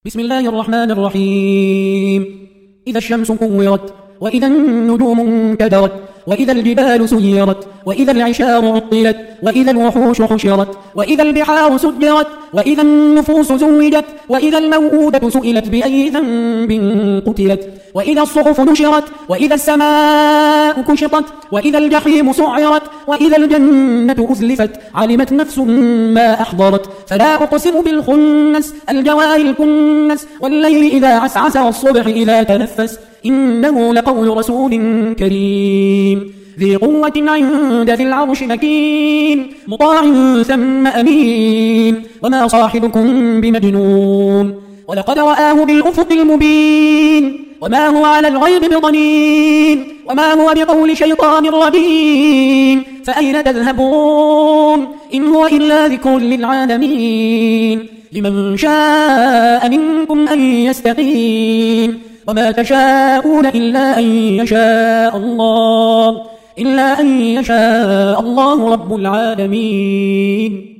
بسم الله الرحمن الرحيم. إذا الشمس كورت، وإذا النجوم انكدرت، وإذا الجبال سيرت، وإذا العشار عطلت، وإذا الوحوش حشرت، وإذا البحار سجرت، وإذا النفوس زوجت، وإذا الموءودة سئلت بأي ذنب قتلت، وإذا الصحف نشرت، وإذا السماء كشطت، وإذا الجحيم سعرت، وإذا الجنة أزلفت، علمت نفس ما أحضرت. فلا أقسم بالخنس الجوار الكنس، والليل إذا عسعس، والصبح إذا تنفس، إنه لقول رسول كريم ذي قوة عند ذي العرش مكين، مطاع ثم أمين، وما صاحبكم بمجنون، ولقد رآه بالأفق المبين، وما هو على الغيب بضنين، وما هو بقول شيطان رجيم. فأين تذهبون؟ إن هو إلا ذكر للعالمين، لمن شاء منكم أن يستقيم، وما تشاءون إلا أن يشاء الله رب العالمين.